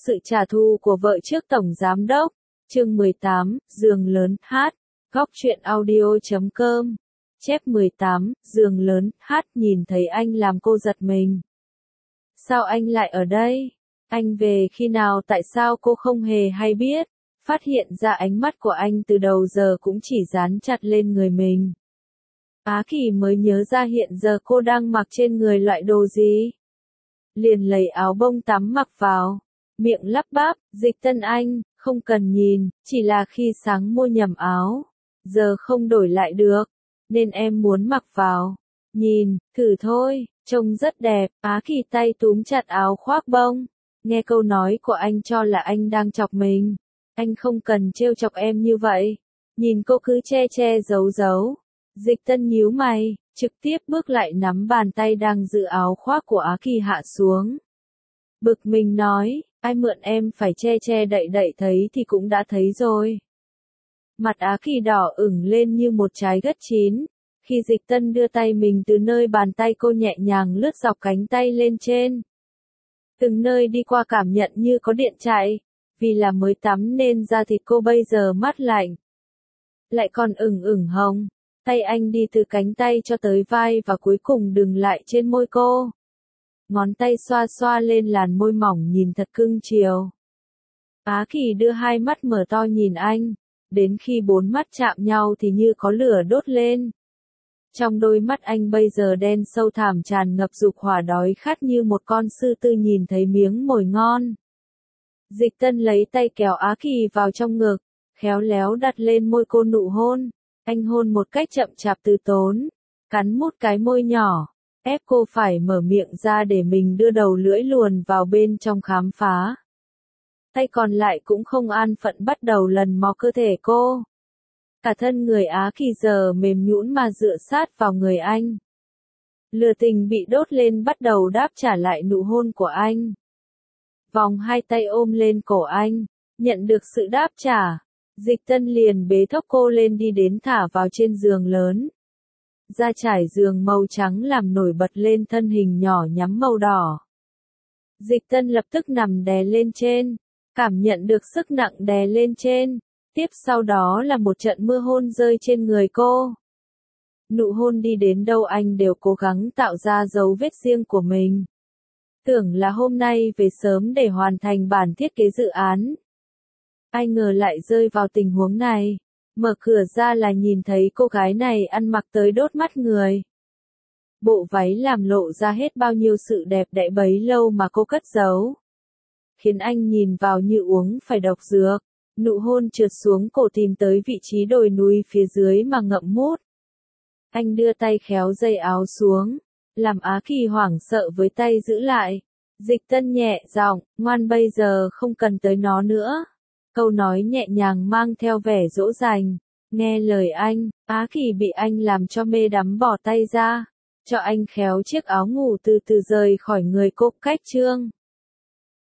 Sự trả thù của vợ trước tổng giám đốc. Chương 18, giường lớn, hát. Góc truyện audio.com. Chép 18, giường lớn, hát. Nhìn thấy anh làm cô giật mình. Sao anh lại ở đây? Anh về khi nào? Tại sao cô không hề hay biết? Phát hiện ra ánh mắt của anh từ đầu giờ cũng chỉ dán chặt lên người mình. Á Kỳ mới nhớ ra hiện giờ cô đang mặc trên người loại đồ gì. Liền lấy áo bông tắm mặc vào. Miệng lắp bắp, Dịch Tân anh, không cần nhìn, chỉ là khi sáng mua nhầm áo. Giờ không đổi lại được, nên em muốn mặc vào. Nhìn, thử thôi, trông rất đẹp. Á Kỳ tay túm chặt áo khoác bông. Nghe câu nói của anh cho là anh đang chọc mình. Anh không cần trêu chọc em như vậy. Nhìn cô cứ che che giấu giấu. Dịch Tân nhíu mày, trực tiếp bước lại nắm bàn tay đang giữ áo khoác của Á Kỳ hạ xuống. Bực mình nói, ai mượn em phải che che đậy đậy thấy thì cũng đã thấy rồi. Mặt Á Kỳ đỏ ửng lên như một trái gất chín. Khi Dịch Tân đưa tay mình từ nơi bàn tay cô nhẹ nhàng lướt dọc cánh tay lên trên. Từng nơi đi qua cảm nhận như có điện chạy. Vì là mới tắm nên da thịt cô bây giờ mát lạnh. Lại còn ửng hồng. Tay anh đi từ cánh tay cho tới vai và cuối cùng dừng lại trên môi cô. Ngón tay xoa xoa lên làn môi mỏng nhìn thật cưng chiều. Á Kỳ đưa hai mắt mở to nhìn anh. Đến khi bốn mắt chạm nhau thì như có lửa đốt lên. Trong đôi mắt anh bây giờ đen sâu thẳm tràn ngập dục hỏa đói khát như một con sư tử nhìn thấy miếng mồi ngon. Dịch Tân lấy tay kéo Á Kỳ vào trong ngực, khéo léo đặt lên môi cô nụ hôn. Anh hôn một cách chậm chạp từ tốn, cắn một cái môi nhỏ, ép cô phải mở miệng ra để mình đưa đầu lưỡi luồn vào bên trong khám phá. Tay còn lại cũng không an phận bắt đầu lần mò cơ thể cô. Cả thân người Á Kỳ giờ mềm nhũn mà dựa sát vào người anh. Lửa tình bị đốt lên bắt đầu đáp trả lại nụ hôn của anh. Vòng hai tay ôm lên cổ anh, nhận được sự đáp trả. Dịch Tân liền bế thốc cô lên đi đến thả vào trên giường lớn. Da trải giường màu trắng làm nổi bật lên thân hình nhỏ nhắm màu đỏ. Dịch Tân lập tức nằm đè lên trên, cảm nhận được sức nặng đè lên trên. Tiếp sau đó là một trận mưa hôn rơi trên người cô. Nụ hôn đi đến đâu anh đều cố gắng tạo ra dấu vết riêng của mình. Tưởng là hôm nay về sớm để hoàn thành bản thiết kế dự án. Ai ngờ lại rơi vào tình huống này. Mở cửa ra là nhìn thấy cô gái này ăn mặc tới đốt mắt người. Bộ váy làm lộ ra hết bao nhiêu sự đẹp đẽ bấy lâu mà cô cất giấu. Khiến anh nhìn vào như uống phải độc dược. Nụ hôn trượt xuống cổ tìm tới vị trí đồi núi phía dưới mà ngậm mút. Anh đưa tay khéo dây áo xuống. Làm Á Kỳ hoảng sợ với tay giữ lại. Dịch Tân nhẹ giọng, ngoan bây giờ không cần tới nó nữa. Câu nói nhẹ nhàng mang theo vẻ dỗ dành. Nghe lời anh, Á Kỳ bị anh làm cho mê đắm bỏ tay ra. Cho anh khéo chiếc áo ngủ từ từ rời khỏi người cô cách trương.